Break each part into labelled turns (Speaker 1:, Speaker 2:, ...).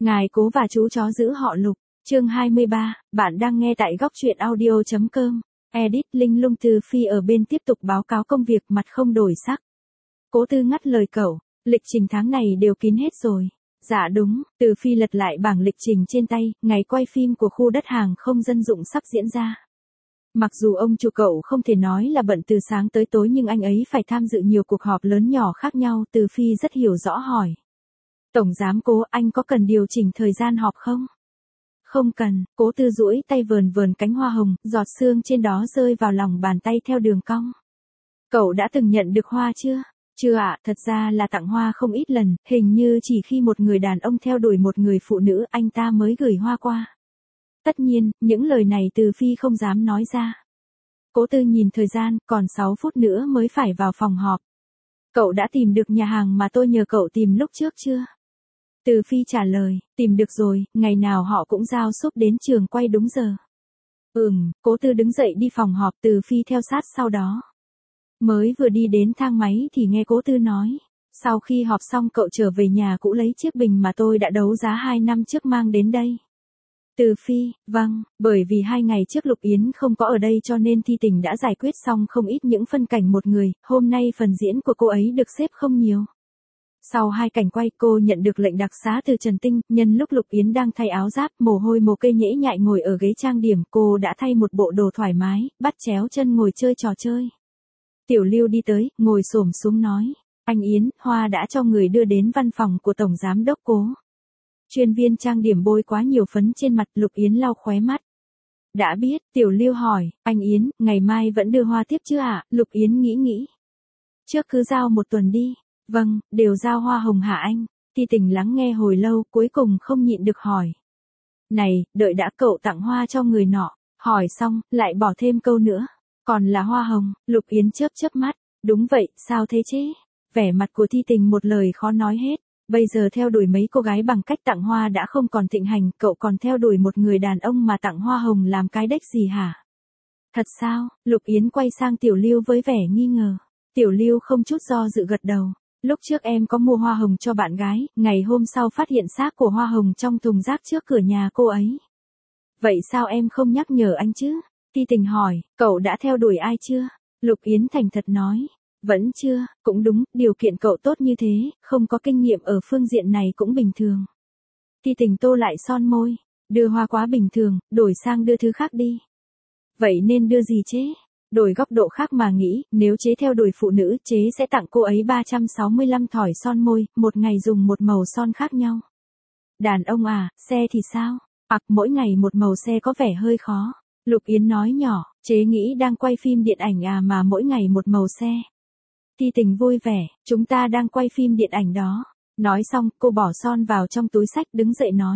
Speaker 1: Ngài cố và chú chó giữ họ Lục. Chương 23, bạn đang nghe tại góc truyện audio.com. Edit Linh Lung. Từ Phi ở bên tiếp tục báo cáo công việc, mặt không đổi sắc. Cố Tư ngắt lời cậu, lịch trình tháng này đều kín hết rồi. Dạ đúng. Từ Phi lật lại bảng lịch trình trên tay, ngày quay phim của khu đất hàng không dân dụng sắp diễn ra. Mặc dù ông chủ cậu không thể nói là bận từ sáng tới tối, nhưng anh ấy phải tham dự nhiều cuộc họp lớn nhỏ khác nhau. Từ Phi rất hiểu rõ hỏi. Tổng giám Cố, anh có cần điều chỉnh thời gian họp không? Không cần. Cố Tư duỗi tay vờn vờn cánh hoa hồng, giọt sương trên đó rơi vào lòng bàn tay theo đường cong. Cậu đã từng nhận được hoa chưa? Chưa ạ, thật ra là tặng hoa không ít lần, hình như chỉ khi một người đàn ông theo đuổi một người phụ nữ anh ta mới gửi hoa qua. Tất nhiên, những lời này Từ Phi không dám nói ra. Cố Tư nhìn thời gian, còn 6 phút nữa mới phải vào phòng họp. Cậu đã tìm được nhà hàng mà tôi nhờ cậu tìm lúc trước chưa? Từ Phi trả lời, tìm được rồi, ngày nào họ cũng giao súp đến trường quay đúng giờ. Cố Tư đứng dậy đi phòng họp, Từ Phi theo sát sau đó. Mới vừa đi đến thang máy thì nghe Cố Tư nói, sau khi họp xong cậu trở về nhà cũ lấy chiếc bình mà tôi đã đấu giá 2 năm trước mang đến đây. Từ Phi, vâng, bởi vì 2 ngày trước Lục Yến không có ở đây cho nên Thi Tình đã giải quyết xong không ít những phân cảnh một người, hôm nay phần diễn của cô ấy được xếp không nhiều. Sau 2 cảnh quay cô nhận được lệnh đặc xá từ Trần Tinh, nhân lúc Lục Yến đang thay áo giáp, mồ hôi mồ kê nhễ nhại ngồi ở ghế trang điểm, cô đã thay một bộ đồ thoải mái, bắt chéo chân ngồi chơi trò chơi. Tiểu Lưu đi tới, ngồi xổm xuống nói, anh Yến, hoa đã cho người đưa đến văn phòng của Tổng Giám Đốc Cố. Chuyên viên trang điểm bôi quá nhiều phấn trên mặt, Lục Yến lau khóe mắt. Đã biết. Tiểu Lưu hỏi, anh Yến, ngày mai vẫn đưa hoa tiếp chứ ạ? Lục Yến nghĩ. Trước cứ giao 1 tuần đi. Vâng, đều giao hoa hồng hả anh? Thi Tình lắng nghe hồi lâu, cuối cùng không nhịn được hỏi. Này, đợi đã, cậu tặng hoa cho người nọ. Hỏi xong, lại bỏ thêm câu nữa. Còn là hoa hồng. Lục Yến chớp mắt. Đúng vậy, sao thế chứ? Vẻ mặt của Thi Tình một lời khó nói hết. Bây giờ theo đuổi mấy cô gái bằng cách tặng hoa đã không còn thịnh hành, cậu còn theo đuổi một người đàn ông mà tặng hoa hồng làm cái đếch gì hả? Thật sao? Lục Yến quay sang Tiểu Lưu với vẻ nghi ngờ. Tiểu Lưu không chút do dự gật đầu. Lúc trước em có mua hoa hồng cho bạn gái, ngày hôm sau phát hiện xác của hoa hồng trong thùng rác trước cửa nhà cô ấy. Vậy sao em không nhắc nhở anh chứ? Thi Tình hỏi, cậu đã theo đuổi ai chưa? Lục Yến thành thật nói. Vẫn chưa, cũng đúng, điều kiện cậu tốt như thế, không có kinh nghiệm ở phương diện này cũng bình thường. Thi Tình tô lại son môi, đưa hoa quá bình thường, đổi sang đưa thứ khác đi. Vậy nên đưa gì chế? Đổi góc độ khác mà nghĩ, nếu chế theo đuổi phụ nữ, chế sẽ tặng cô ấy 365 thỏi son môi, một ngày dùng một màu son khác nhau. Đàn ông à, xe thì sao? Mỗi ngày một màu xe có vẻ hơi khó. Lục Yến nói nhỏ, chế nghĩ đang quay phim điện ảnh à mà mỗi ngày một màu xe. Thi Tình vui vẻ, chúng ta đang quay phim điện ảnh đó. Nói xong, cô bỏ son vào trong túi xách đứng dậy nói.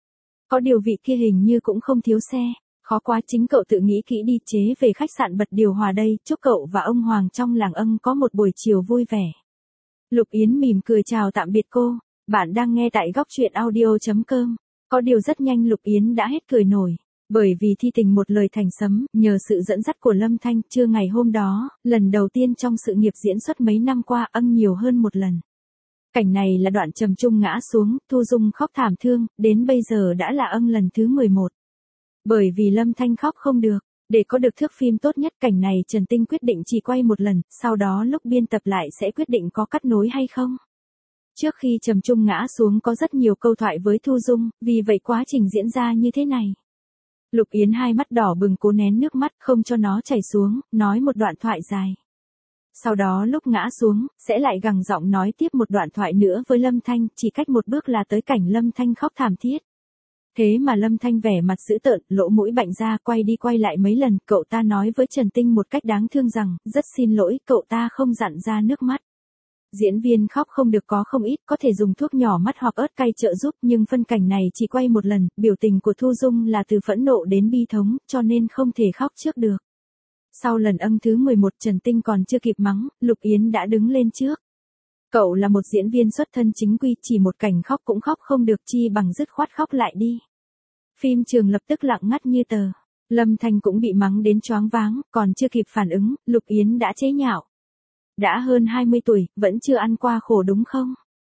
Speaker 1: Có điều vị kia hình như cũng không thiếu xe. Khó quá, chính cậu tự nghĩ kỹ đi, chế về khách sạn bật điều hòa đây, chúc cậu và ông Hoàng trong làng Ân có một buổi chiều vui vẻ. Lục Yến mỉm cười chào tạm biệt cô. Bạn đang nghe tại góc truyện audio.com. Có điều rất nhanh Lục Yến đã hết cười nổi. Bởi vì Thi Tình một lời thành sấm, nhờ sự dẫn dắt của Lâm Thanh, trưa ngày hôm đó, lần đầu tiên trong sự nghiệp diễn xuất mấy năm qua Ân nhiều hơn một lần. Cảnh này là đoạn Trầm Trung ngã xuống, Thu Dung khóc thảm thương, đến bây giờ đã là Ân lần thứ 11. Bởi vì Lâm Thanh khóc không được, để có được thước phim tốt nhất, cảnh này Trần Tinh quyết định chỉ quay một lần, sau đó lúc biên tập lại sẽ quyết định có cắt nối hay không. Trước khi Trầm Trung ngã xuống có rất nhiều câu thoại với Thu Dung, vì vậy quá trình diễn ra như thế này. Lục Yến hai mắt đỏ bừng cố nén nước mắt không cho nó chảy xuống, nói một đoạn thoại dài. Sau đó lúc ngã xuống, sẽ lại gằn giọng nói tiếp một đoạn thoại nữa với Lâm Thanh, chỉ cách một bước là tới cảnh Lâm Thanh khóc thảm thiết. Thế mà Lâm Thanh vẻ mặt dữ tợn, lỗ mũi bạnh ra, quay đi quay lại mấy lần, cậu ta nói với Trần Tinh một cách đáng thương rằng, rất xin lỗi, cậu ta không dặn ra nước mắt. Diễn viên khóc không được có không ít, có thể dùng thuốc nhỏ mắt hoặc ớt cay trợ giúp, nhưng phân cảnh này chỉ quay một lần, biểu tình của Thu Dung là từ phẫn nộ đến bi thống, cho nên không thể khóc trước được. Sau lần Ân thứ 11 Trần Tinh còn chưa kịp mắng, Lục Yến đã đứng lên trước. Cậu là một diễn viên xuất thân chính quy, chỉ một cảnh khóc cũng khóc không được, chi bằng dứt khoát khóc lại đi. Phim trường lập tức lặng ngắt như tờ. Lâm Thanh cũng bị mắng đến choáng váng, còn chưa kịp phản ứng, Lục Yến đã chế nhạo. Đã hơn 20 tuổi, vẫn chưa ăn qua khổ đúng không?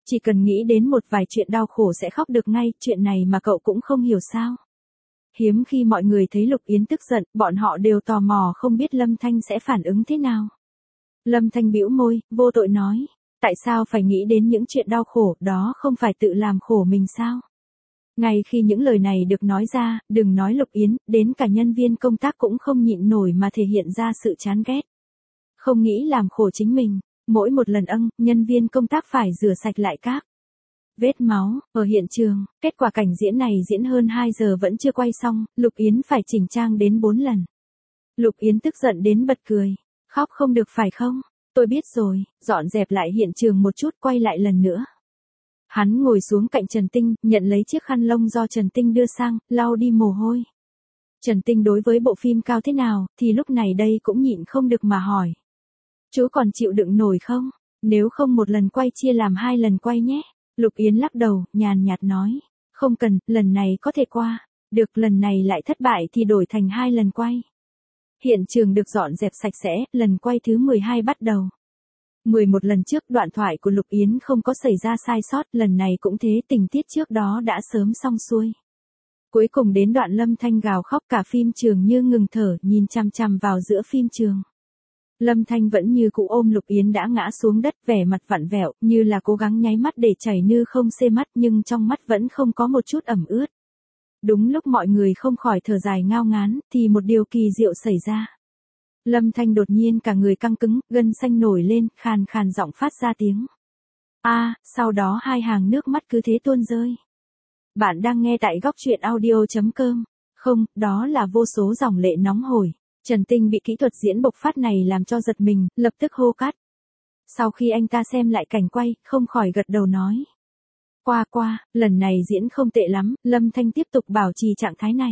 Speaker 1: Chỉ cần nghĩ đến một vài chuyện đau khổ sẽ khóc được ngay, chuyện này mà cậu cũng không hiểu sao. Hiếm khi mọi người thấy Lục Yến tức giận, bọn họ đều tò mò không biết Lâm Thanh sẽ phản ứng thế nào. Lâm Thanh bĩu môi, vô tội nói, tại sao phải nghĩ đến những chuyện đau khổ, đó không phải tự làm khổ mình sao? Ngay khi những lời này được nói ra, đừng nói Lục Yến, đến cả nhân viên công tác cũng không nhịn nổi mà thể hiện ra sự chán ghét. Không nghĩ làm khổ chính mình, mỗi một lần nhân viên công tác phải rửa sạch lại các vết máu. Ở hiện trường, kết quả cảnh diễn này diễn hơn 2 giờ vẫn chưa quay xong, Lục Yến phải chỉnh trang đến 4 lần. Lục Yến tức giận đến bật cười, khóc không được phải không? Tôi biết rồi, dọn dẹp lại hiện trường một chút, quay lại lần nữa. Hắn ngồi xuống cạnh Trần Tinh, nhận lấy chiếc khăn lông do Trần Tinh đưa sang, lau đi mồ hôi. Trần Tinh đối với bộ phim cao thế nào, thì lúc này đây cũng nhịn không được mà hỏi. Chú còn chịu đựng nổi không? Nếu không một lần quay chia làm 2 lần quay nhé. Lục Yến lắc đầu, nhàn nhạt nói. Không cần, lần này có thể qua. Được, lần này lại thất bại thì đổi thành 2 lần quay. Hiện trường được dọn dẹp sạch sẽ, lần quay thứ 12 bắt đầu. 11 lần trước đoạn thoại của Lục Yến không có xảy ra sai sót, lần này cũng thế, tình tiết trước đó đã sớm xong xuôi. Cuối cùng đến đoạn Lâm Thanh gào khóc, cả phim trường như ngừng thở, nhìn chằm chằm vào giữa phim trường. Lâm Thanh vẫn như cũ ôm Lục Yến đã ngã xuống đất, vẻ mặt vặn vẹo, như là cố gắng nháy mắt để chảy nước không xê mắt, nhưng trong mắt vẫn không có một chút ẩm ướt. Đúng lúc mọi người không khỏi thở dài ngao ngán, thì một điều kỳ diệu xảy ra. Lâm Thanh đột nhiên cả người căng cứng, gân xanh nổi lên, khàn khàn giọng phát ra tiếng. Sau đó 2 hàng nước mắt cứ thế tuôn rơi. Bạn đang nghe tại góc truyện audio.com. Không, đó là vô số dòng lệ nóng hổi. Trần Tinh bị kỹ thuật diễn bộc phát này làm cho giật mình, lập tức hô cắt. Sau khi anh ta xem lại cảnh quay, không khỏi gật đầu nói. Qua, lần này diễn không tệ lắm, Lâm Thanh tiếp tục bảo trì trạng thái này.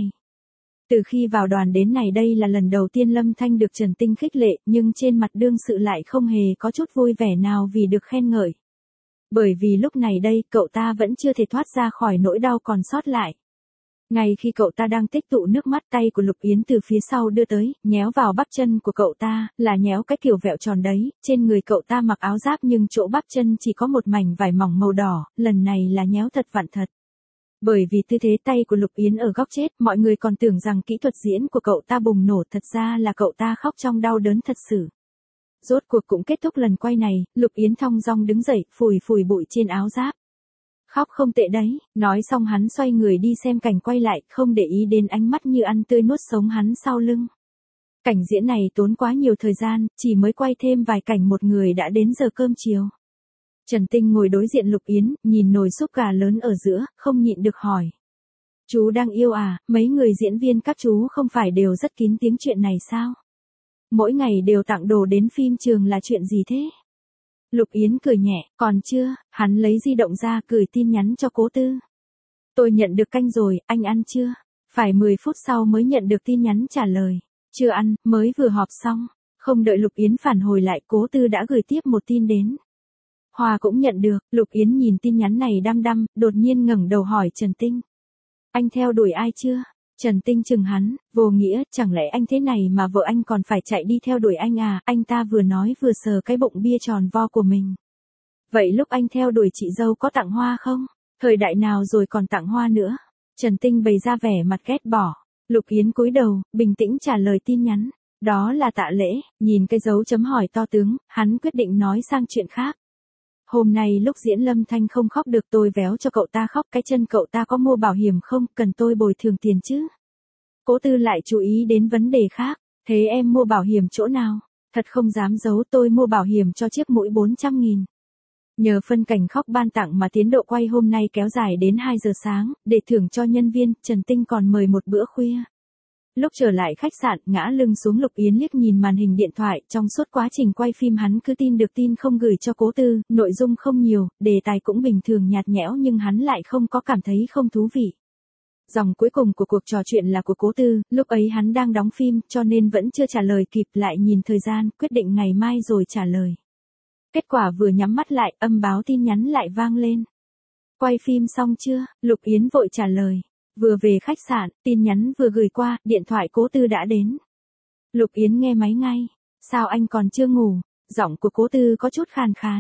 Speaker 1: Từ khi vào đoàn đến này đây là lần đầu tiên Lâm Thanh được Trần Tinh khích lệ, nhưng trên mặt đương sự lại không hề có chút vui vẻ nào vì được khen ngợi. Bởi vì lúc này đây, cậu ta vẫn chưa thể thoát ra khỏi nỗi đau còn sót lại. Ngay khi cậu ta đang tích tụ nước mắt, tay của Lục Yến từ phía sau đưa tới, nhéo vào bắp chân của cậu ta, là nhéo cái kiểu vẹo tròn đấy, trên người cậu ta mặc áo giáp nhưng chỗ bắp chân chỉ có một mảnh vải mỏng màu đỏ, lần này là nhéo thật vặn thật. Bởi vì tư thế tay của Lục Yến ở góc chết, mọi người còn tưởng rằng kỹ thuật diễn của cậu ta bùng nổ, thật ra là cậu ta khóc trong đau đớn thật sự. Rốt cuộc cũng kết thúc lần quay này, Lục Yến thong dong đứng dậy, phủi phủi bụi trên áo giáp. Khóc không tệ đấy, nói xong hắn xoay người đi xem cảnh quay lại, không để ý đến ánh mắt như ăn tươi nuốt sống hắn sau lưng. Cảnh diễn này tốn quá nhiều thời gian, chỉ mới quay thêm vài cảnh một người đã đến giờ cơm chiều. Trần Tinh ngồi đối diện Lục Yến, nhìn nồi súp gà lớn ở giữa, không nhịn được hỏi. Chú đang yêu à, mấy người diễn viên các chú không phải đều rất kín tiếng chuyện này sao? Mỗi ngày đều tặng đồ đến phim trường là chuyện gì thế? Lục Yến cười nhẹ, còn chưa, hắn lấy di động ra gửi tin nhắn cho Cố Tư. Tôi nhận được canh rồi, anh ăn chưa? Phải 10 phút sau mới nhận được tin nhắn trả lời. Chưa ăn, mới vừa họp xong. Không đợi Lục Yến phản hồi lại, Cố Tư đã gửi tiếp một tin đến. Hòa cũng nhận được, Lục Yến nhìn tin nhắn này đăm đăm, đột nhiên ngẩng đầu hỏi Trần Tinh. Anh theo đuổi ai chưa? Trần Tinh chừng hắn, vô nghĩa, chẳng lẽ anh thế này mà vợ anh còn phải chạy đi theo đuổi anh à? Anh ta vừa nói vừa sờ cái bụng bia tròn vo của mình. Vậy lúc anh theo đuổi chị dâu có tặng hoa không? Thời đại nào rồi còn tặng hoa nữa? Trần Tinh bày ra vẻ mặt ghét bỏ. Lục Yến cúi đầu, bình tĩnh trả lời tin nhắn. Đó là tạ lễ, nhìn cái dấu chấm hỏi to tướng, hắn quyết định nói sang chuyện khác. Hôm nay lúc diễn Lâm Thanh không khóc được, tôi véo cho cậu ta khóc, cái chân cậu ta có mua bảo hiểm không, cần tôi bồi thường tiền chứ? Cố Tư lại chú ý đến vấn đề khác, thế em mua bảo hiểm chỗ nào? Thật không dám giấu, tôi mua bảo hiểm cho chiếc mũi 400.000. Nhờ phân cảnh khóc ban tặng mà tiến độ quay hôm nay kéo dài đến 2 giờ sáng, để thưởng cho nhân viên, Trần Tinh còn mời một bữa khuya. Lúc trở lại khách sạn, ngã lưng xuống, Lục Yến liếc nhìn màn hình điện thoại, trong suốt quá trình quay phim hắn cứ tin được tin không gửi cho Cố Tư, nội dung không nhiều, đề tài cũng bình thường nhạt nhẽo nhưng hắn lại không có cảm thấy không thú vị. Dòng cuối cùng của cuộc trò chuyện là của Cố Tư, lúc ấy hắn đang đóng phim, cho nên vẫn chưa trả lời kịp, lại nhìn thời gian, quyết định ngày mai rồi trả lời. Kết quả vừa nhắm mắt lại, âm báo tin nhắn lại vang lên. Quay phim xong chưa? Lục Yến vội trả lời. Vừa về khách sạn, tin nhắn vừa gửi qua, điện thoại Cố Tư đã đến. Lục Yến nghe máy ngay. Sao anh còn chưa ngủ? Giọng của Cố Tư có chút khàn khàn.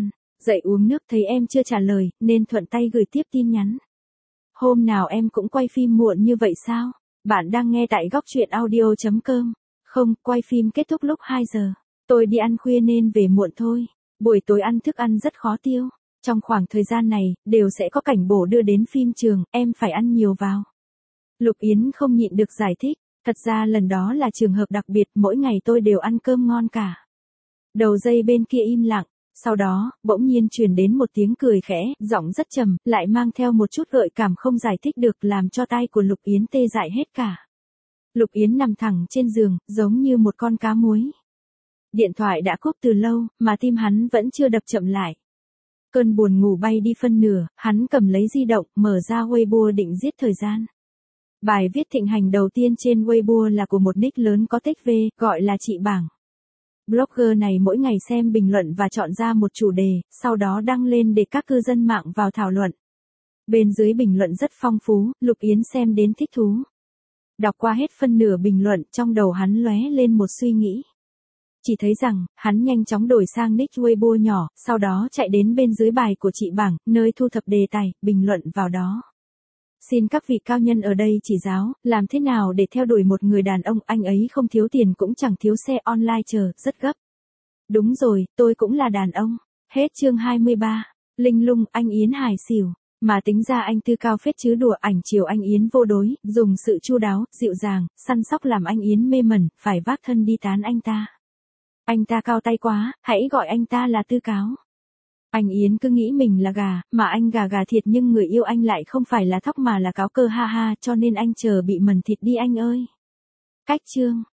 Speaker 1: Dậy uống nước thấy em chưa trả lời, nên thuận tay gửi tiếp tin nhắn. Hôm nào em cũng quay phim muộn như vậy sao? Bạn đang nghe tại góc truyện audio.com. Không, quay phim kết thúc lúc 2 giờ. Tôi đi ăn khuya nên về muộn thôi. Buổi tối ăn thức ăn rất khó tiêu. Trong khoảng thời gian này, đều sẽ có cảnh bổ đưa đến phim trường, em phải ăn nhiều vào. Lục Yến không nhịn được giải thích. Thật ra lần đó là trường hợp đặc biệt, mỗi ngày tôi đều ăn cơm ngon cả. Đầu dây bên kia im lặng. Sau đó, bỗng nhiên truyền đến một tiếng cười khẽ, giọng rất trầm, lại mang theo một chút gợi cảm không giải thích được, làm cho tai của Lục Yến tê dại hết cả. Lục Yến nằm thẳng trên giường, giống như một con cá muối. Điện thoại đã cúp từ lâu, mà tim hắn vẫn chưa đập chậm lại. Cơn buồn ngủ bay đi phân nửa, hắn cầm lấy di động, mở ra Weibo định giết thời gian. Bài viết thịnh hành đầu tiên trên Weibo là của một nick lớn có tích V, gọi là chị Bảng. Blogger này mỗi ngày xem bình luận và chọn ra một chủ đề, sau đó đăng lên để các cư dân mạng vào thảo luận. Bên dưới bình luận rất phong phú, Lục Yến xem đến thích thú. Đọc qua hết phân nửa bình luận, trong đầu hắn lóe lên một suy nghĩ. Chỉ thấy rằng, hắn nhanh chóng đổi sang nick Weibo nhỏ, sau đó chạy đến bên dưới bài của chị Bảng, nơi thu thập đề tài, bình luận vào đó. Xin các vị cao nhân ở đây chỉ giáo, làm thế nào để theo đuổi một người đàn ông, anh ấy không thiếu tiền cũng chẳng thiếu xe online chờ, rất gấp. Đúng rồi, tôi cũng là đàn ông. Hết chương 23. Linh lung, anh Yến hài xỉu. Mà tính ra anh Tư cao phết chứ đùa, ảnh chiều anh Yến vô đối, dùng sự chu đáo, dịu dàng, săn sóc làm anh Yến mê mẩn, phải vác thân đi tán anh ta. Anh ta cao tay quá, hãy gọi anh ta là Tư cáo. Anh Yến cứ nghĩ mình là gà, mà anh gà thiệt, nhưng người yêu anh lại không phải là thóc mà là cáo cơ, ha ha, cho nên anh chờ bị mần thịt đi anh ơi. Cách chương.